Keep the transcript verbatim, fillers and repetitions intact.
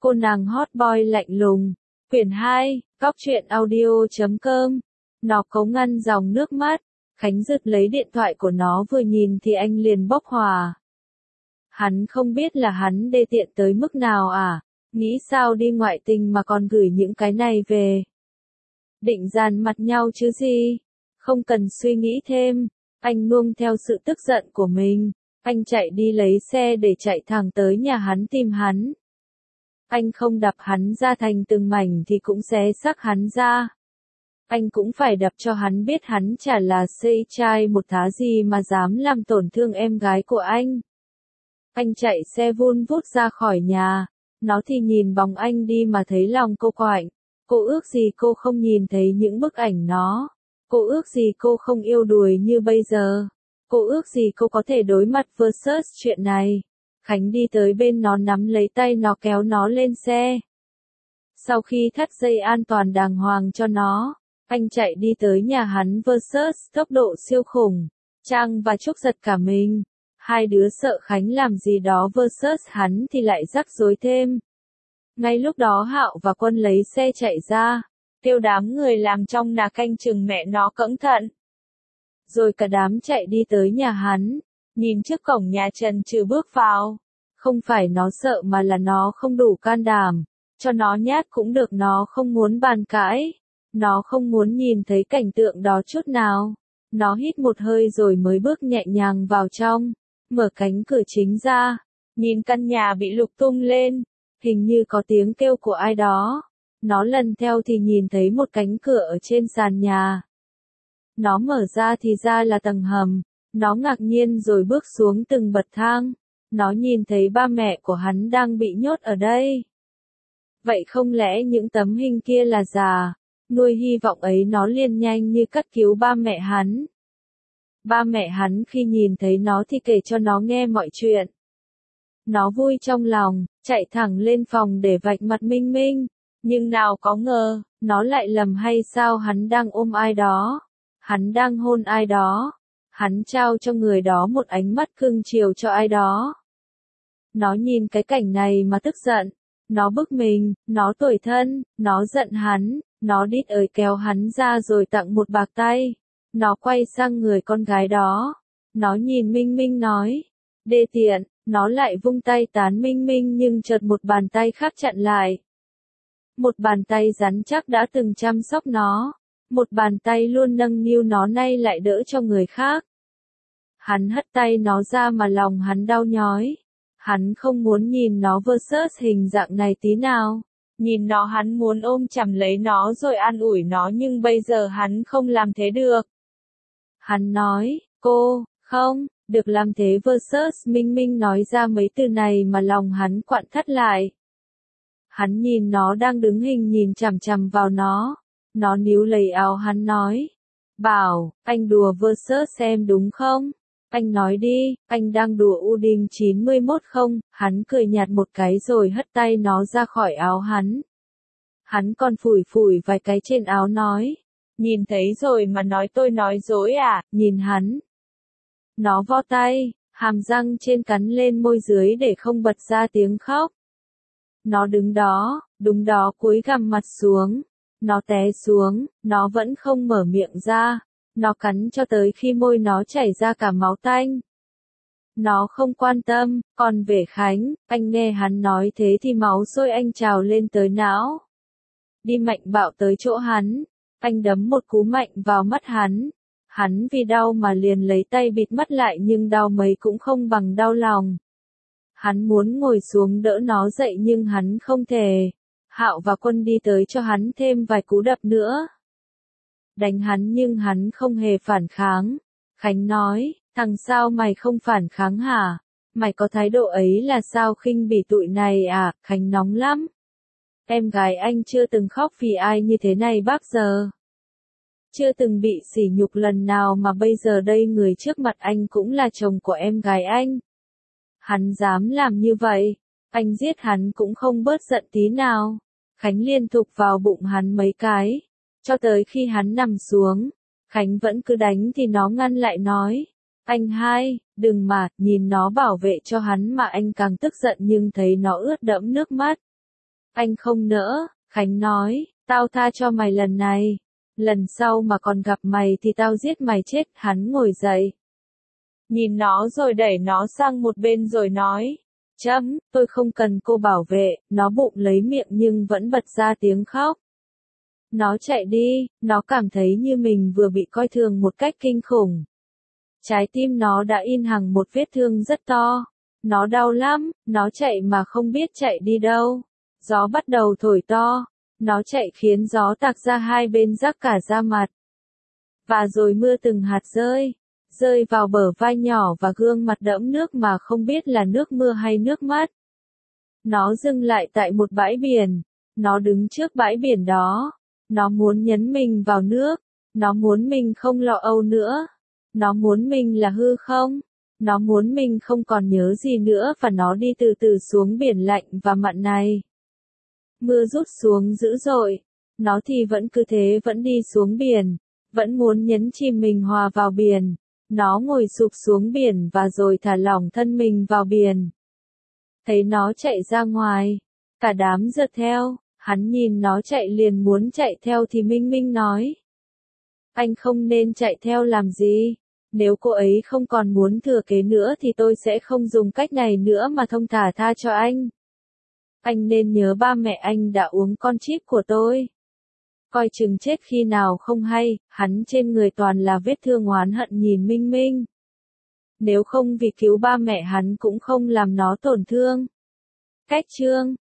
Cô nàng hot boy lạnh lùng. Quyển hai, Góc truyện audio chấm com. Nó cố ngăn dòng nước mắt. Khánh giật lấy điện thoại của nó vừa nhìn thì anh liền bốc hỏa. Hắn không biết là hắn đê tiện tới mức nào à, nghĩ sao đi ngoại tình mà còn gửi những cái này về. Định dàn mặt nhau chứ gì, không cần suy nghĩ thêm, anh nuông theo sự tức giận của mình, anh chạy đi lấy xe để chạy thẳng tới nhà hắn tìm hắn. Anh không đập hắn ra thành từng mảnh thì cũng xé xác hắn ra. Anh cũng phải đập cho hắn biết hắn chả là xê trai một thá gì mà dám làm tổn thương em gái của anh. Anh chạy xe vun vút ra khỏi nhà, nó thì nhìn bóng anh đi mà thấy lòng cô quạnh. Cô ước gì cô không nhìn thấy những bức ảnh nó. Cô ước gì cô không yêu đuổi như bây giờ. Cô ước gì cô có thể đối mặt versus chuyện này. Khánh đi tới bên nó nắm lấy tay nó kéo nó lên xe. Sau khi thắt dây an toàn đàng hoàng cho nó, anh chạy đi tới nhà hắn versus tốc độ siêu khủng. Trang và Trúc giật cả mình. Hai đứa sợ Khánh làm gì đó versus hắn thì lại rắc rối thêm. Ngay lúc đó Hạo và Quân lấy xe chạy ra, kêu đám người làm trong nhà canh chừng mẹ nó cẩn thận. Rồi cả đám chạy đi tới nhà hắn, nhìn trước cổng nhà Trần Trừ bước vào. Không phải nó sợ mà là nó không đủ can đảm, cho nó nhát cũng được, nó không muốn bàn cãi. Nó không muốn nhìn thấy cảnh tượng đó chút nào. Nó hít một hơi rồi mới bước nhẹ nhàng vào trong, mở cánh cửa chính ra, nhìn căn nhà bị lục tung lên. Hình như có tiếng kêu của ai đó. Nó lần theo thì nhìn thấy một cánh cửa ở trên sàn nhà. Nó mở ra thì ra là tầng hầm. Nó ngạc nhiên rồi bước xuống từng bậc thang. Nó nhìn thấy ba mẹ của hắn đang bị nhốt ở đây. Vậy không lẽ những tấm hình kia là giả? Nuôi hy vọng ấy nó liền nhanh như cắt cứu ba mẹ hắn. Ba mẹ hắn khi nhìn thấy nó thì kể cho nó nghe mọi chuyện. Nó vui trong lòng, chạy thẳng lên phòng để vạch mặt Minh Minh. Nhưng nào có ngờ, nó lại lầm hay sao hắn đang ôm ai đó. Hắn đang hôn ai đó. Hắn trao cho người đó một ánh mắt cưng chiều cho ai đó. Nó nhìn cái cảnh này mà tức giận. Nó bức mình, nó tủi thân, nó giận hắn, nó đít ới kéo hắn ra rồi tặng một bạc tay. Nó quay sang người con gái đó. Nó nhìn Minh Minh nói, đê tiện. Nó lại vung tay tán Minh Minh nhưng chợt một bàn tay khác chặn lại. Một bàn tay rắn chắc đã từng chăm sóc nó. Một bàn tay luôn nâng niu nó nay lại đỡ cho người khác. Hắn hất tay nó ra mà lòng hắn đau nhói. Hắn không muốn nhìn nó versus hình dạng này tí nào. Nhìn nó hắn muốn ôm chầm lấy nó rồi an ủi nó nhưng bây giờ hắn không làm thế được. Hắn nói, cô, không. Được làm thế versus Minh Minh nói ra mấy từ này mà lòng hắn quặn thắt lại. Hắn nhìn nó đang đứng hình nhìn chằm chằm vào nó. Nó níu lấy áo hắn nói. Bảo, anh đùa versus em đúng không? Anh nói đi, anh đang đùa Udin chín mươi mốt không? Hắn cười nhạt một cái rồi hất tay nó ra khỏi áo hắn. Hắn còn phủi phủi vài cái trên áo nói. Nhìn thấy rồi mà nói tôi nói dối à? Nhìn hắn. Nó vo tay, hàm răng trên cắn lên môi dưới để không bật ra tiếng khóc. Nó đứng đó, đúng đó cúi gằm mặt xuống. Nó té xuống, nó vẫn không mở miệng ra. Nó cắn cho tới khi môi nó chảy ra cả máu tanh. Nó không quan tâm, còn về Khánh, anh nghe hắn nói thế thì máu sôi anh trào lên tới não. Đi mạnh bạo tới chỗ hắn, anh đấm một cú mạnh vào mắt hắn. Hắn vì đau mà liền lấy tay bịt mắt lại nhưng đau mấy cũng không bằng đau lòng. Hắn muốn ngồi xuống đỡ nó dậy nhưng hắn không thể. Hạo và Quân đi tới cho hắn thêm vài cú đập nữa. Đánh hắn nhưng hắn không hề phản kháng. Khánh nói, thằng sao mày không phản kháng hả? Mày có thái độ ấy là sao khinh bỉ tụi này à? Khánh nóng lắm. Em gái anh chưa từng khóc vì ai như thế này bác giờ. Chưa từng bị sỉ nhục lần nào mà bây giờ đây người trước mặt anh cũng là chồng của em gái anh. Hắn dám làm như vậy, anh giết hắn cũng không bớt giận tí nào. Khánh liên tục vào bụng hắn mấy cái, cho tới khi hắn nằm xuống. Khánh vẫn cứ đánh thì nó ngăn lại nói, anh hai, đừng mà, nhìn nó bảo vệ cho hắn mà anh càng tức giận nhưng thấy nó ướt đẫm nước mắt. Anh không nỡ, Khánh nói, tao tha cho mày lần này. Lần sau mà còn gặp mày thì tao giết mày chết. Hắn ngồi dậy, nhìn nó rồi đẩy nó sang một bên rồi nói, Trâm, tôi không cần cô bảo vệ. Nó bụng lấy miệng nhưng vẫn bật ra tiếng khóc. Nó chạy đi, nó cảm thấy như mình vừa bị coi thường một cách kinh khủng. Trái tim nó đã in hằn một vết thương rất to. Nó đau lắm, nó chạy mà không biết chạy đi đâu. Gió bắt đầu thổi to. Nó chạy khiến gió tạc ra hai bên rắc cả da mặt. Và rồi mưa từng hạt rơi, rơi vào bờ vai nhỏ và gương mặt đẫm nước mà không biết là nước mưa hay nước mắt. Nó dừng lại tại một bãi biển. Nó đứng trước bãi biển đó. Nó muốn nhấn mình vào nước. Nó muốn mình không lo âu nữa. Nó muốn mình là hư không. Nó muốn mình không còn nhớ gì nữa và nó đi từ từ xuống biển lạnh và mặn này. Mưa rút xuống dữ dội. Nó thì vẫn cứ thế vẫn đi xuống biển. Vẫn muốn nhấn chìm mình hòa vào biển. Nó ngồi sụp xuống biển và rồi thả lỏng thân mình vào biển. Thấy nó chạy ra ngoài. Cả đám giật theo. Hắn nhìn nó chạy liền muốn chạy theo thì Minh Minh nói. Anh không nên chạy theo làm gì. Nếu cô ấy không còn muốn thừa kế nữa thì tôi sẽ không dùng cách này nữa mà thông thả tha cho anh. Anh nên nhớ ba mẹ anh đã uống con chip của tôi. Coi chừng chết khi nào không hay. Hắn trên người toàn là vết thương oán hận nhìn Minh Minh. Nếu không vì cứu ba mẹ hắn cũng không làm nó tổn thương. Cách chương